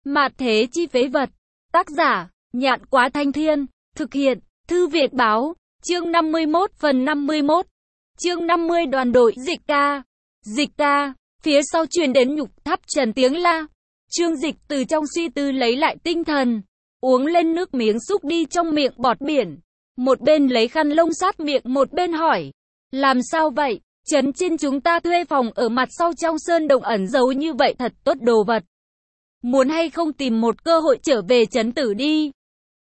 Mạt thế chi phế vật. Tác giả, Nhạn Quá Thanh Thiên. Thực hiện, Thư Việt Báo. Chương 51 phần 51. Chương 50 đoàn đội Dịch ca. Dịch ca. Phía sau truyền đến Nhục Tháp Trần tiếng la. Trương Dịch từ trong suy tư lấy lại tinh thần. Uống lên nước miếng xúc đi trong miệng bọt biển. Một bên lấy khăn lông sát miệng một bên hỏi. Làm sao vậy? Trấn trên chúng ta thuê phòng ở mặt sau trong sơn động ẩn giấu như vậy thật tốt đồ vật. Muốn hay không tìm một cơ hội trở về trấn tử đi.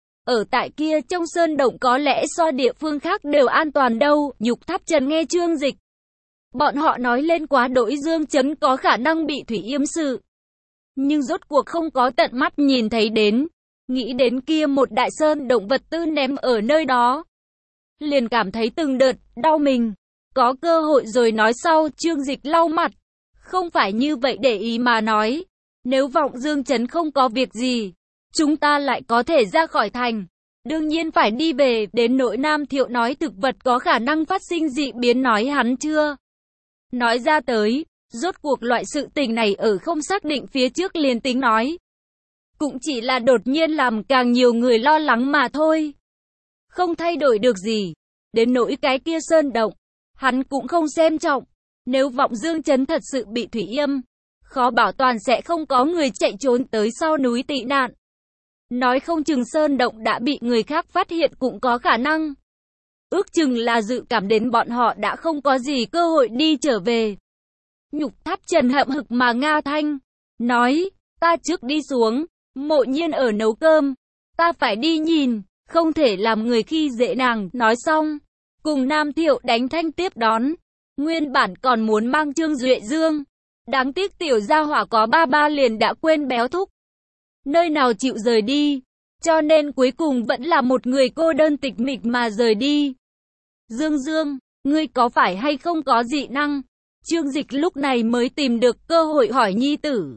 Ở tại kia trong sơn động có lẽ so địa phương khác đều an toàn đâu. Nhục Tháp Trần nghe Trương Dịch. Bọn họ nói lên quá đỗi Dương Trấn có khả năng bị thủy yêm sự. Nhưng rốt cuộc không có tận mắt nhìn thấy đến. Nghĩ đến kia một đại sơn động vật tư ném ở nơi đó. Liền cảm thấy từng đợt đau mình. Có cơ hội rồi nói sau. Trương Dịch lau mặt. Không phải như vậy để ý mà nói. Nếu Vọng Dương Trấn không có việc gì, chúng ta lại có thể ra khỏi thành. Đương nhiên phải đi về. Đến nỗi Nam Thiệu nói thực vật có khả năng phát sinh dị biến nói hắn chưa nói ra tới. Rốt cuộc loại sự tình này ở không xác định phía trước liền tính nói. Cũng chỉ là đột nhiên làm càng nhiều người lo lắng mà thôi. Không thay đổi được gì. Đến nỗi cái kia sơn động, hắn cũng không xem trọng. Nếu Vọng Dương Trấn thật sự bị thủy yêm, khó bảo toàn sẽ không có người chạy trốn tới sau núi tị nạn. Nói không chừng sơn động đã bị người khác phát hiện cũng có khả năng. Ước chừng là dự cảm đến bọn họ đã không có gì cơ hội đi trở về. Nhục Tháp Trần hậm hực mà nga thanh, nói, ta trước đi xuống, Mộ Nhiên ở nấu cơm, ta phải đi nhìn, không thể làm người khi dễ nàng. Nói xong, cùng Nam Thiệu đánh thanh tiếp đón. Nguyên bản còn muốn mang Trương Duệ Dương. Đáng tiếc tiểu gia hỏa có ba liền đã quên béo thúc. Nơi nào chịu rời đi, cho nên cuối cùng vẫn là một người cô đơn tịch mịch mà rời đi. Dương Dương, ngươi có phải hay không có dị năng? Trương Dịch lúc này mới tìm được cơ hội hỏi nhi tử.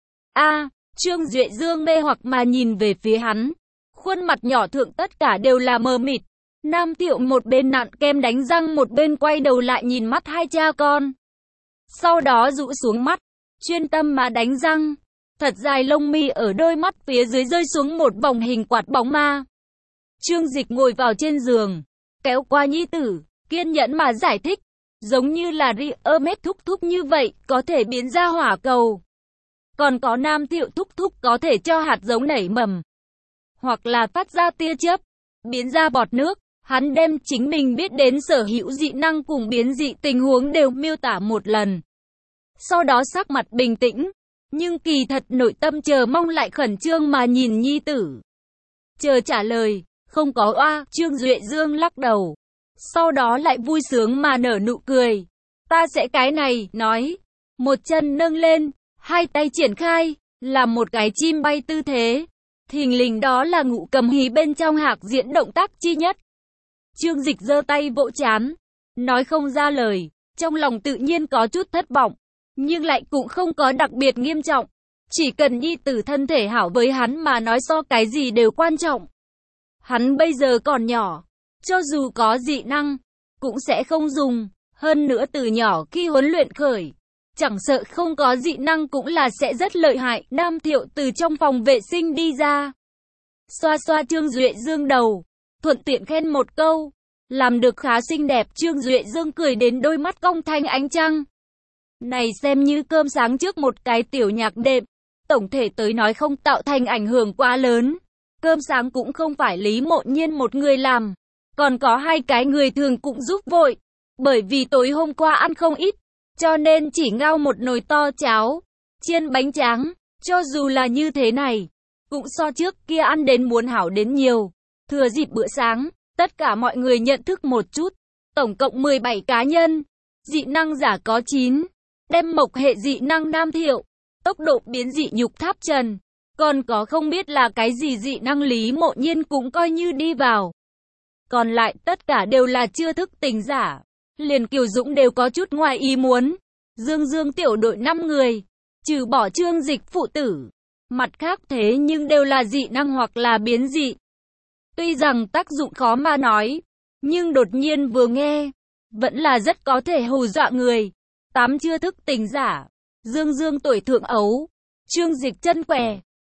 Trương Duệ Dương mê hoặc mà nhìn về phía hắn. Khuôn mặt nhỏ thượng tất cả đều là mờ mịt. Nam Thiệu một bên nặn kem đánh răng một bên quay đầu lại nhìn mắt hai cha con. Sau đó rũ xuống mắt, chuyên tâm mà đánh răng. Thật dài lông mi ở đôi mắt phía dưới rơi xuống một vòng hình quạt bóng ma. Trương Dịch ngồi vào trên giường, kéo qua nhi tử, kiên nhẫn mà giải thích. Giống như là Riomet thúc thúc như vậy, có thể biến ra hỏa cầu. Còn có Nam Thiệu thúc thúc có thể cho hạt giống nảy mầm. Hoặc là phát ra tia chớp, biến ra bọt nước. Hắn đem chính mình biết đến sở hữu dị năng cùng biến dị tình huống đều miêu tả một lần. Sau đó sắc mặt bình tĩnh, nhưng kỳ thật nội tâm chờ mong lại khẩn trương mà nhìn nhi tử. Chờ trả lời, không có oa. Trương Duệ Dương lắc đầu. Sau đó lại vui sướng mà nở nụ cười. Ta sẽ cái này, nói. Một chân nâng lên, hai tay triển khai, làm một cái chim bay tư thế. Thình lình đó là Ngũ Cầm Hí bên trong Hạc diễn động tác chi nhất. Trương Dịch giơ tay vỗ trán, nói không ra lời, trong lòng tự nhiên có chút thất vọng, nhưng lại cũng không có đặc biệt nghiêm trọng. Chỉ cần nhi tử thân thể hảo với hắn mà nói so cái gì đều quan trọng. Hắn bây giờ còn nhỏ, cho dù có dị năng, cũng sẽ không dùng, hơn nữa từ nhỏ khi huấn luyện khởi, chẳng sợ không có dị năng cũng là sẽ rất lợi hại. Nam Thiệu từ trong phòng vệ sinh đi ra, xoa xoa Trương Duệ Dương đầu, thuận tiện khen một câu, làm được khá xinh đẹp. Trương Duệ Dương cười đến đôi mắt cong thanh ánh trăng. Này xem như cơm sáng trước một cái tiểu nhạc đệm, tổng thể tới nói không tạo thành ảnh hưởng quá lớn. Cơm sáng cũng không phải Lý Mộ Nhiên một người làm, còn có hai cái người thường cũng giúp vội. Bởi vì tối hôm qua ăn không ít, cho nên chỉ ngao một nồi to cháo, chiên bánh tráng. Cho dù là như thế này, cũng so trước kia ăn đến muốn hảo đến nhiều. Thừa dịp bữa sáng, tất cả mọi người nhận thức một chút. Tổng cộng 17 cá nhân, dị năng giả có 9, đem mộc hệ dị năng Nam Thiệu, tốc độ biến dị Nhục Tháp Trần, còn có không biết là cái gì dị năng Lý Mộ Nhiên cũng coi như đi vào. Còn lại tất cả đều là chưa thức tỉnh giả. Liền Kiều Dũng đều có chút ngoài ý muốn. Dương Dương tiểu đội 5 người, trừ bỏ Trương Dịch phụ tử, mặt khác thế nhưng đều là dị năng hoặc là biến dị. Tuy rằng tác dụng khó mà nói, nhưng đột nhiên vừa nghe, vẫn là rất có thể hù dọa người. 8 chưa thức tỉnh giả, Dương Dương tuổi thượng ấu, Trương Dịch chân què,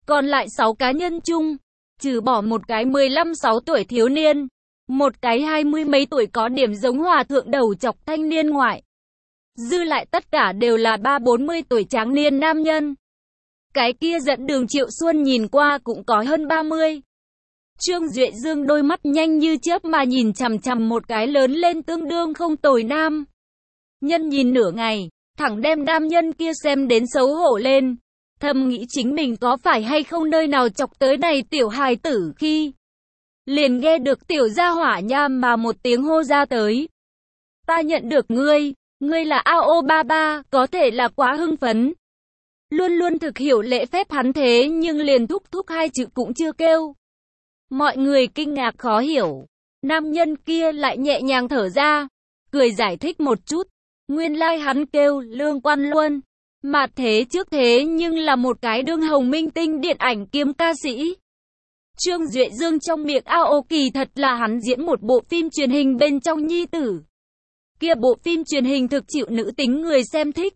Còn lại 6 cá nhân chung, trừ bỏ một cái 15-16 tuổi thiếu niên, một cái 20 mấy tuổi có điểm giống hòa thượng đầu chọc thanh niên ngoại. Dư lại tất cả đều là 30-40 tuổi tráng niên nam nhân. Cái kia dẫn đường Triệu Xuân nhìn qua cũng có hơn 30. Trương Duệ Dương đôi mắt nhanh như chớp mà nhìn chằm chằm một cái lớn lên tương đương không tồi nam nhân nhìn nửa ngày, thẳng đem nam nhân kia xem đến xấu hổ lên. Thầm nghĩ chính mình có phải hay không nơi nào chọc tới này tiểu hài tử khi liền nghe được tiểu gia hỏa nham mà một tiếng hô ra tới. Ta nhận được ngươi là AO Baba, có thể là quá hưng phấn. Luôn luôn thực hiểu lễ phép hắn thế nhưng liền thúc thúc hai chữ cũng chưa kêu. Mọi người kinh ngạc khó hiểu. Nam nhân kia lại nhẹ nhàng thở ra, cười giải thích một chút. Nguyên lai hắn kêu Lương Quan Luân. Mà thế trước thế nhưng là một cái đương hồng minh tinh điện ảnh kiêm ca sĩ. Trương Duệ Dương trong miệng AO kỳ thật là hắn diễn một bộ phim truyền hình bên trong nhi tử. Kia bộ phim truyền hình thực chịu nữ tính người xem thích.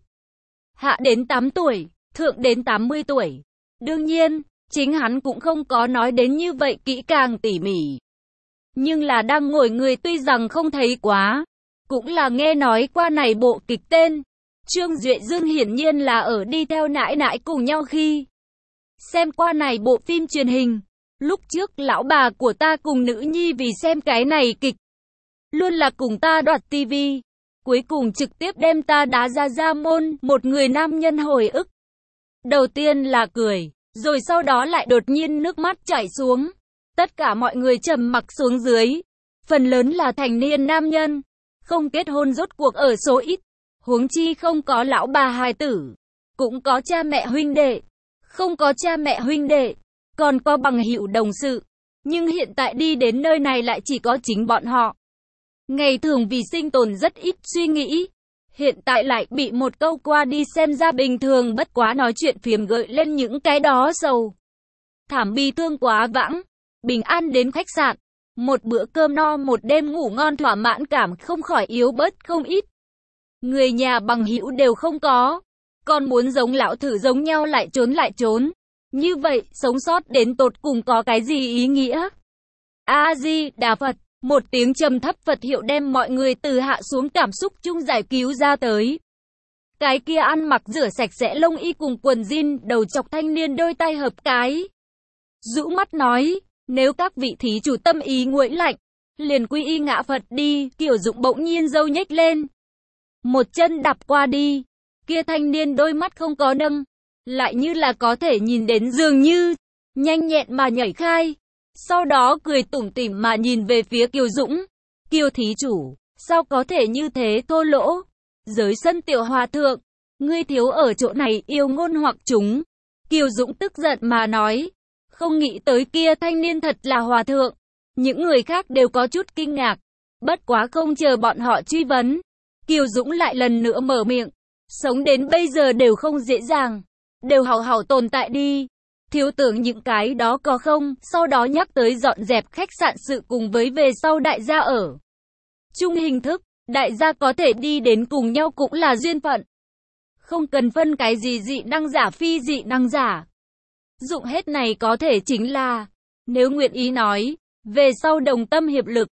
Hạ đến 8 tuổi, thượng đến 80 tuổi. Đương nhiên, chính hắn cũng không có nói đến như vậy kỹ càng tỉ mỉ. Nhưng là đang ngồi người tuy rằng không thấy quá, cũng là nghe nói qua này bộ kịch tên. Trương Duệ Dương hiển nhiên là ở đi theo nãi nãi cùng nhau khi xem qua này bộ phim truyền hình. Lúc trước lão bà của ta cùng nữ nhi vì xem cái này kịch, luôn là cùng ta đoạt tivi. Cuối cùng trực tiếp đem ta đá ra môn, một người nam nhân hồi ức. Đầu tiên là cười, rồi sau đó lại đột nhiên nước mắt chảy xuống. Tất cả mọi người trầm mặc xuống dưới. Phần lớn là thành niên nam nhân, không kết hôn rốt cuộc ở số ít. Huống chi không có lão bà hài tử, cũng có cha mẹ huynh đệ. Không có cha mẹ huynh đệ, còn có bằng hữu đồng sự. Nhưng hiện tại đi đến nơi này lại chỉ có chính bọn họ. Ngày thường vì sinh tồn rất ít suy nghĩ. Hiện tại lại bị một câu qua đi xem ra bình thường bất quá nói chuyện phiếm gợi lên những cái đó sầu. Thảm bi thương quá vãng. Bình an đến khách sạn. Một bữa cơm no một đêm ngủ ngon thỏa mãn cảm không khỏi yếu bớt không ít. Người nhà bằng hữu đều không có. Còn muốn giống lão thử giống nhau lại trốn. Như vậy, sống sót đến tột cùng có cái gì ý nghĩa? A-di-đà Phật, một tiếng trầm thấp Phật hiệu đem mọi người từ hạ xuống cảm xúc chung giải cứu ra tới. Cái kia ăn mặc rửa sạch sẽ lông y cùng quần jean, đầu chọc thanh niên đôi tay hợp cái. Rũ mắt nói, nếu các vị thí chủ tâm ý nguội lạnh, liền quy y ngã Phật đi. Kiều Dũng bỗng nhiên râu nhếch lên. Một chân đạp qua đi, kia thanh niên đôi mắt không có nâng, lại như là có thể nhìn đến dường như, nhanh nhẹn mà nhảy khai. Sau đó cười tủm tỉm mà nhìn về phía Kiều Dũng. Kiều thí chủ, sao có thể như thế thô lỗ? Giới sân tiểu hòa thượng, ngươi thiếu ở chỗ này yêu ngôn hoặc chúng. Kiều Dũng tức giận mà nói, không nghĩ tới kia thanh niên thật là hòa thượng. Những người khác đều có chút kinh ngạc, bất quá không chờ bọn họ truy vấn. Kiều Dũng lại lần nữa mở miệng, sống đến bây giờ đều không dễ dàng, đều hảo hảo tồn tại đi. Thiếu tưởng những cái đó có không, sau đó nhắc tới dọn dẹp khách sạn sự cùng với về sau đại gia ở. Chung hình thức, đại gia có thể đi đến cùng nhau cũng là duyên phận. Không cần phân cái gì dị năng giả phi dị năng giả. Dụng hết này có thể chính là, nếu nguyện ý nói, về sau đồng tâm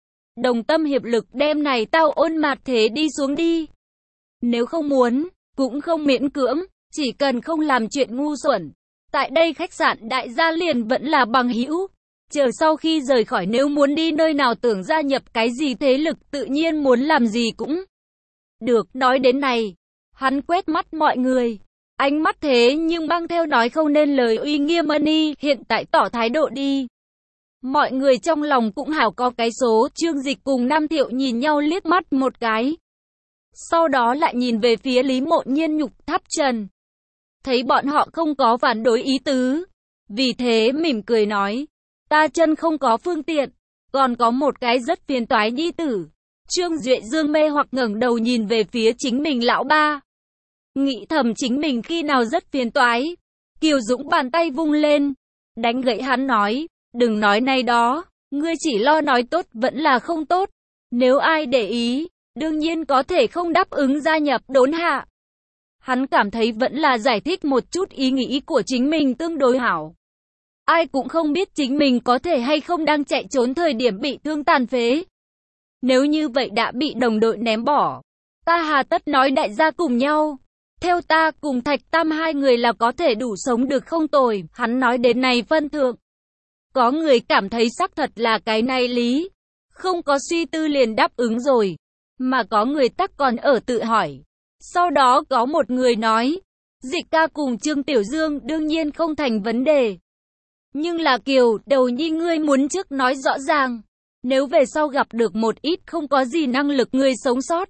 hiệp lực đem này tao ôn mạt thế đi xuống đi. Nếu không muốn, cũng không miễn cưỡng, chỉ cần không làm chuyện ngu xuẩn. Tại đây khách sạn đại gia liền vẫn là bằng hữu. Chờ sau khi rời khỏi nếu muốn đi nơi nào tưởng gia nhập cái gì thế lực tự nhiên muốn làm gì cũng được. Nói đến này, hắn quét mắt mọi người. Ánh mắt thế nhưng mang theo nói không nên lời uy nghiêm ân hiện tại tỏ thái độ đi. Mọi người trong lòng cũng hảo có cái số. Trương Dịch cùng Nam Thiệu nhìn nhau liếc mắt một cái. Sau đó lại nhìn về phía Lý Mộ Nhiên Nhục Tháp Trần. Thấy bọn họ không có phản đối ý tứ. Vì thế mỉm cười nói. Ta chân không có phương tiện. Còn có một cái rất phiền toái nhi tử. Trương Duệ Dương mê hoặc ngẩng đầu nhìn về phía chính mình lão ba. Nghĩ thầm chính mình khi nào rất phiền toái. Kiều Dũng bàn tay vung lên. Đánh gậy hắn nói. Đừng nói này đó. Ngươi chỉ lo nói tốt vẫn là không tốt. Nếu ai để ý, đương nhiên có thể không đáp ứng gia nhập đốn hạ. Hắn cảm thấy vẫn là giải thích một chút ý nghĩ của chính mình tương đối hảo. Ai cũng không biết chính mình có thể hay không đang chạy trốn thời điểm bị thương tàn phế. Nếu như vậy đã bị đồng đội ném bỏ, ta hà tất nói đại gia cùng nhau. Theo ta cùng Thạch Tam hai người là có thể đủ sống được không tồi, hắn nói đến này phân thượng. Có người cảm thấy xác thật là cái này lý, không có suy tư liền đáp ứng rồi, mà có người tắc còn ở tự hỏi. Sau đó có một người nói, Dịch ca cùng Trương Tiểu Dương đương nhiên không thành vấn đề. Nhưng là Kiều, Đầu Nhi ngươi muốn trước nói rõ ràng, nếu về sau gặp được một ít không có gì năng lực người sống sót,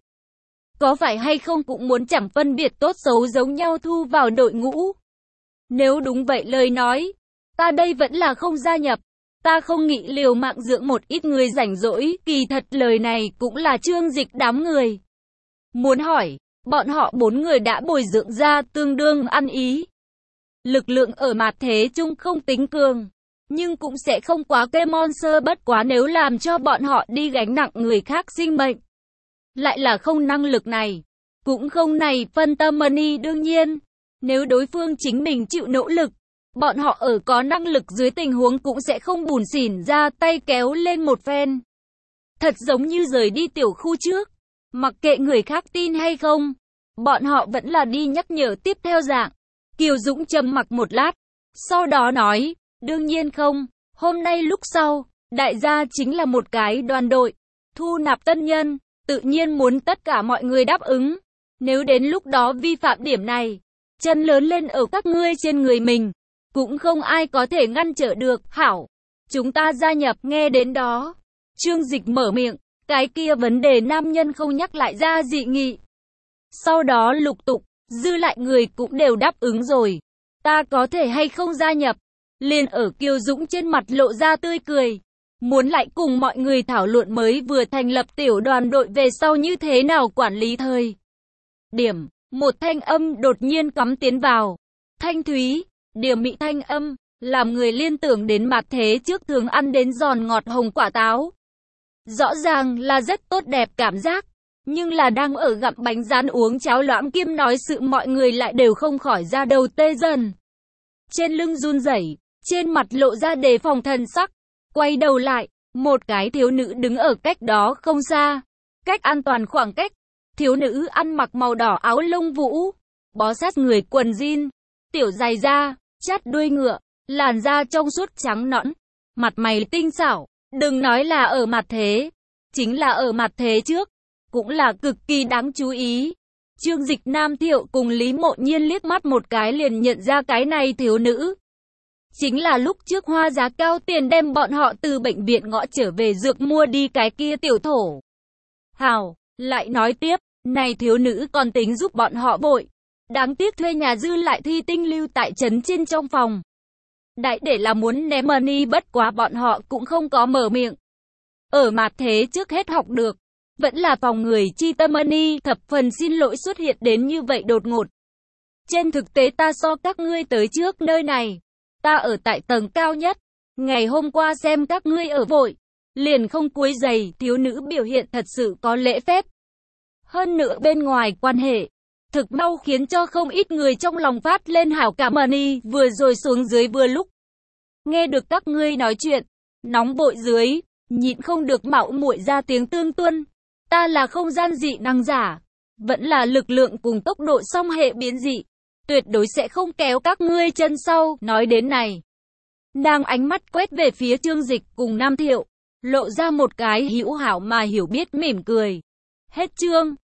có phải hay không cũng muốn chẳng phân biệt tốt xấu giống nhau thu vào đội ngũ. Nếu đúng vậy lời nói, ta đây vẫn là không gia nhập. Ta không nghĩ liều mạng dưỡng một ít người rảnh rỗi, kỳ thật lời này cũng là Trương Dịch đám người muốn hỏi, bọn họ 4 người đã bồi dưỡng ra tương đương ăn ý. Lực lượng ở mặt thế chung không tính cường, nhưng cũng sẽ không quá kê monster, bất quá nếu làm cho bọn họ đi gánh nặng người khác sinh mệnh, lại là không năng lực này, cũng không này phân tâm money. Đương nhiên, nếu đối phương chính mình chịu nỗ lực, bọn họ ở có năng lực dưới tình huống cũng sẽ không bủn xỉn ra tay kéo lên một phen. Thật giống như rời đi tiểu khu trước, mặc kệ người khác tin hay không, bọn họ vẫn là đi nhắc nhở tiếp theo dạng. Kiều Dũng trầm mặc một lát, sau đó nói, đương nhiên không, hôm nay lúc sau, đại gia chính là một cái đoàn đội, thu nạp tân nhân, tự nhiên muốn tất cả mọi người đáp ứng. Nếu đến lúc đó vi phạm điểm này, chân lớn lên ở các ngươi trên người mình, cũng không ai có thể ngăn trở được. Hảo, chúng ta gia nhập. Nghe đến đó, Trương Dịch mở miệng, cái kia vấn đề nam nhân không nhắc lại ra dị nghị. Sau đó lục tục, dư lại người cũng đều đáp ứng rồi. Ta có thể hay không gia nhập? Liền ở Kiều Dũng trên mặt lộ ra tươi cười, muốn lại cùng mọi người thảo luận mới vừa thành lập tiểu đoàn đội về sau như thế nào quản lý thời điểm. Một thanh âm đột nhiên cắm tiến vào, thanh thúy, điểm mị thanh âm, làm người liên tưởng đến mặt thế trước thường ăn đến giòn ngọt hồng quả táo. Rõ ràng là rất tốt đẹp cảm giác, nhưng là đang ở gặm bánh rán uống cháo loãng Kim nói sự mọi người lại đều không khỏi ra đầu tê dần. Trên lưng run rẩy, trên mặt lộ ra đề phòng thần sắc, quay đầu lại, một cái thiếu nữ đứng ở cách đó không xa, cách an toàn khoảng cách. Thiếu nữ ăn mặc màu đỏ áo lông vũ, bó sát người quần jean, tiểu dài da, chát đuôi ngựa, làn da trong suốt trắng nõn, mặt mày tinh xảo, đừng nói là ở mặt thế, chính là ở mặt thế trước, cũng là cực kỳ đáng chú ý. Trương Dịch Nam Thiệu cùng Lý Mộ Nhiên liếc mắt một cái liền nhận ra cái này thiếu nữ. Chính là lúc trước hoa giá cao tiền đem bọn họ từ bệnh viện ngõ trở về dược mua đi cái kia tiểu thổ. Hào, lại nói tiếp, này thiếu nữ còn tính giúp bọn họ vội. Đáng tiếc thuê nhà dư lại thi tinh lưu tại trấn trên trong phòng. Đại để là muốn ném money, bất quá bọn họ cũng không có mở miệng. Ở mặt thế trước hết học được, vẫn là phòng người chi tâm money, thập phần xin lỗi xuất hiện đến như vậy đột ngột. Trên thực tế ta so các ngươi tới trước nơi này, ta ở tại tầng cao nhất. Ngày hôm qua xem các ngươi ở vội, liền không quấy rầy. Thiếu nữ biểu hiện thật sự có lễ phép. Hơn nữa bên ngoài quan hệ, thực mau khiến cho không ít người trong lòng phát lên hảo cảm. Money vừa rồi xuống dưới vừa lúc nghe được các ngươi nói chuyện, nóng vội dưới, nhịn không được mạo muội ra tiếng tương tuân. Ta là không gian dị năng giả, vẫn là lực lượng cùng tốc độ song hệ biến dị, tuyệt đối sẽ không kéo các ngươi chân sau. Nói đến này, nàng ánh mắt quét về phía Trương Dịch cùng Nam Thiệu, lộ ra một cái hữu hảo mà hiểu biết mỉm cười. Hết chương.